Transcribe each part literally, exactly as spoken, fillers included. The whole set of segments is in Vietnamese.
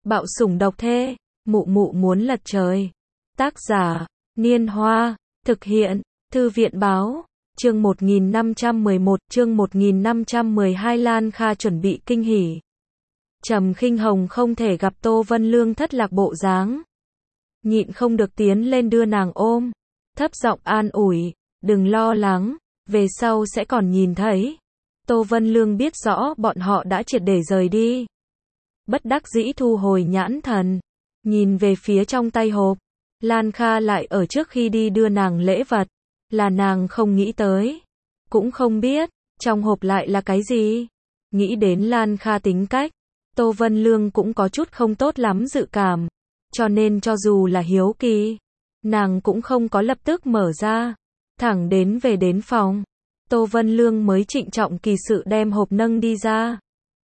Bạo sủng độc thê, mụ mụ muốn lật trời. Tác giả, Niên Hoa, thực hiện, Thư viện báo, chương một nghìn năm trăm mười một, chương một nghìn năm trăm mười hai Lan Kha chuẩn bị kinh hỉ. Trầm Khinh Hồng không thể gặp Tô Vân Lương thất lạc bộ dáng. Nhịn không được tiến lên đưa nàng ôm, thấp giọng an ủi, đừng lo lắng, về sau sẽ còn nhìn thấy. Tô Vân Lương biết rõ bọn họ đã triệt để rời đi. Bất đắc dĩ thu hồi nhãn thần, nhìn về phía trong tay hộp. Lan Kha lại ở trước khi đi đưa nàng lễ vật, là nàng không nghĩ tới, cũng không biết, trong hộp lại là cái gì. Nghĩ đến Lan Kha tính cách, Tô Vân Lương cũng có chút không tốt lắm dự cảm, cho nên cho dù là hiếu kỳ, nàng cũng không có lập tức mở ra, thẳng đến về đến phòng. Tô Vân Lương mới trịnh trọng kỳ sự đem hộp nâng đi ra.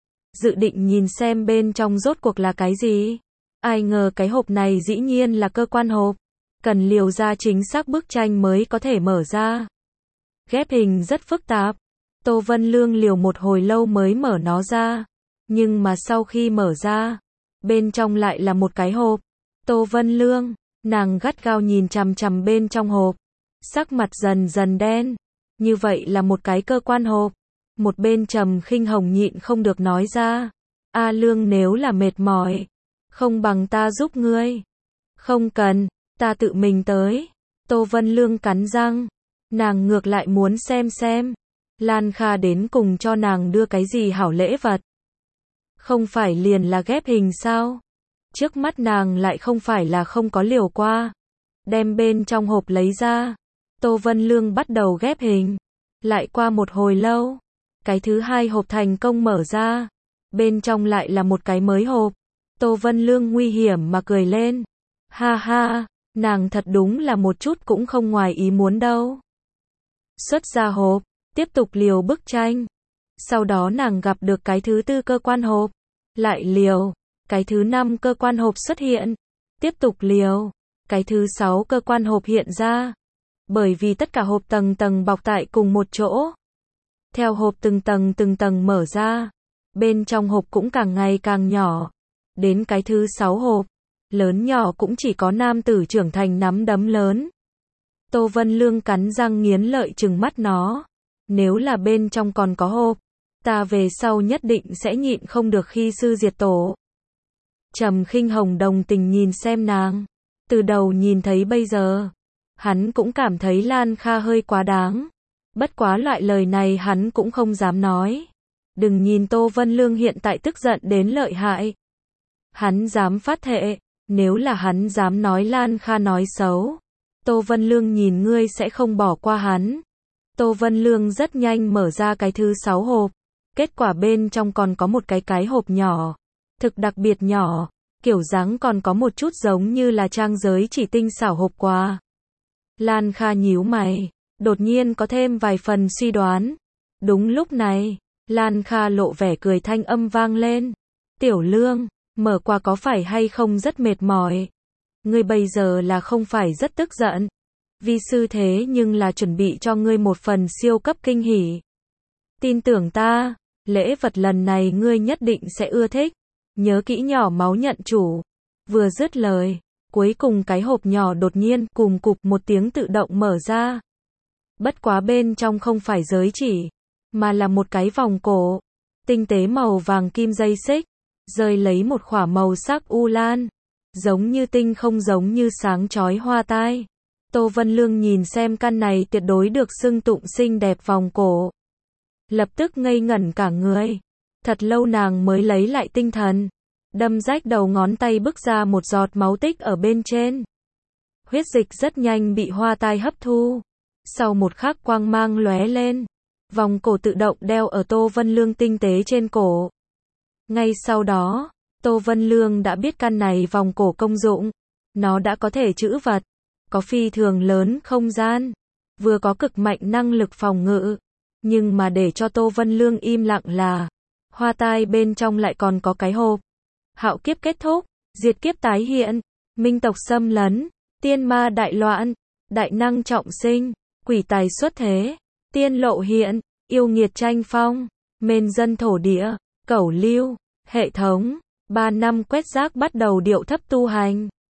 Dự định nhìn xem bên trong rốt cuộc là cái gì. Ai ngờ cái hộp này dĩ nhiên là cơ quan hộp. Cần liều ra chính xác bức tranh mới có thể mở ra. Ghép hình rất phức tạp. Tô Vân Lương liều một hồi lâu mới mở nó ra. Nhưng mà sau khi mở ra, bên trong lại là một cái hộp. Tô Vân Lương, nàng gắt gao nhìn chằm chằm bên trong hộp. Sắc mặt dần dần đen. Như vậy là một cái cơ quan hộp. Một bên Trầm Khinh Hồng nhịn không được nói ra. A Lương, nếu là mệt mỏi, không bằng ta giúp ngươi. Không cần, ta tự mình tới. Tô Vân Lương cắn răng. Nàng ngược lại muốn xem xem Lan Kha đến cùng cho nàng đưa cái gì hảo lễ vật. Không phải liền là ghép hình sao? Trước mắt nàng lại không phải là không có liều qua. Đem bên trong hộp lấy ra. Tô Vân Lương bắt đầu ghép hình. Lại qua một hồi lâu, cái thứ hai hộp thành công mở ra. Bên trong lại là một cái mới hộp. Tô Vân Lương nguy hiểm mà cười lên. Ha ha, nàng thật đúng là một chút cũng không ngoài ý muốn đâu. Xuất ra hộp, tiếp tục liều bức tranh. Sau đó nàng gặp được cái thứ tư cơ quan hộp. Lại liều, cái thứ năm cơ quan hộp xuất hiện. Tiếp tục liều, cái thứ sáu cơ quan hộp hiện ra. Bởi vì tất cả hộp tầng tầng bọc tại cùng một chỗ. Theo hộp từng tầng từng tầng mở ra, bên trong hộp cũng càng ngày càng nhỏ. Đến cái thứ sáu hộp, lớn nhỏ cũng chỉ có nam tử trưởng thành nắm đấm lớn. Tô Vân Lương cắn răng nghiến lợi trừng mắt nó. Nếu là bên trong còn có hộp, ta về sau nhất định sẽ nhịn không được khi sư diệt tổ. Trầm Khinh Hồng đồng tình nhìn xem nàng. Từ đầu nhìn thấy bây giờ, hắn cũng cảm thấy Lan Kha hơi quá đáng. Bất quá loại lời này hắn cũng không dám nói. Đừng nhìn Tô Vân Lương hiện tại tức giận đến lợi hại. Hắn dám phát thệ, nếu là hắn dám nói Lan Kha nói xấu, Tô Vân Lương nhìn ngươi sẽ không bỏ qua hắn. Tô Vân Lương rất nhanh mở ra cái thứ sáu hộp. Kết quả bên trong còn có một cái cái hộp nhỏ. Thực đặc biệt nhỏ, kiểu dáng còn có một chút giống như là trang giới chỉ tinh xảo hộp quà. Lan Kha nhíu mày, đột nhiên có thêm vài phần suy đoán. Đúng lúc này, Lan Kha lộ vẻ cười, thanh âm vang lên. Tiểu Lương, mở quà có phải hay không rất mệt mỏi? Ngươi bây giờ là không phải rất tức giận? Vi sư thế nhưng là chuẩn bị cho ngươi một phần siêu cấp kinh hỉ. Tin tưởng ta, lễ vật lần này ngươi nhất định sẽ ưa thích. Nhớ kỹ nhỏ máu nhận chủ. Vừa dứt lời, cuối cùng cái hộp nhỏ đột nhiên cùng cục một tiếng tự động mở ra. Bất quá bên trong không phải giới chỉ, mà là một cái vòng cổ. Tinh tế màu vàng kim dây xích, rơi lấy một khỏa màu sắc u lan. Giống như tinh không giống như sáng chói hoa tai. Tô Vân Lương nhìn xem căn này tuyệt đối được xưng tụng xinh đẹp vòng cổ. Lập tức ngây ngẩn cả người. Thật lâu nàng mới lấy lại tinh thần. Đâm rách đầu ngón tay bức ra một giọt máu tích ở bên trên. Huyết dịch rất nhanh bị hoa tai hấp thu. Sau một khắc quang mang lóe lên. Vòng cổ tự động đeo ở Tô Vân Lương tinh tế trên cổ. Ngay sau đó, Tô Vân Lương đã biết căn này vòng cổ công dụng. Nó đã có thể trữ vật, có phi thường lớn không gian, vừa có cực mạnh năng lực phòng ngự. Nhưng mà để cho Tô Vân Lương im lặng là, hoa tai bên trong lại còn có cái hộp. Hạo kiếp kết thúc, diệt kiếp tái hiện, minh tộc xâm lấn, tiên ma đại loạn, đại năng trọng sinh, quỷ tài xuất thế, tiên lộ hiện, yêu nghiệt tranh phong, mên dân thổ địa, cẩu lưu, hệ thống, ba năm quét rác bắt đầu điệu thấp tu hành.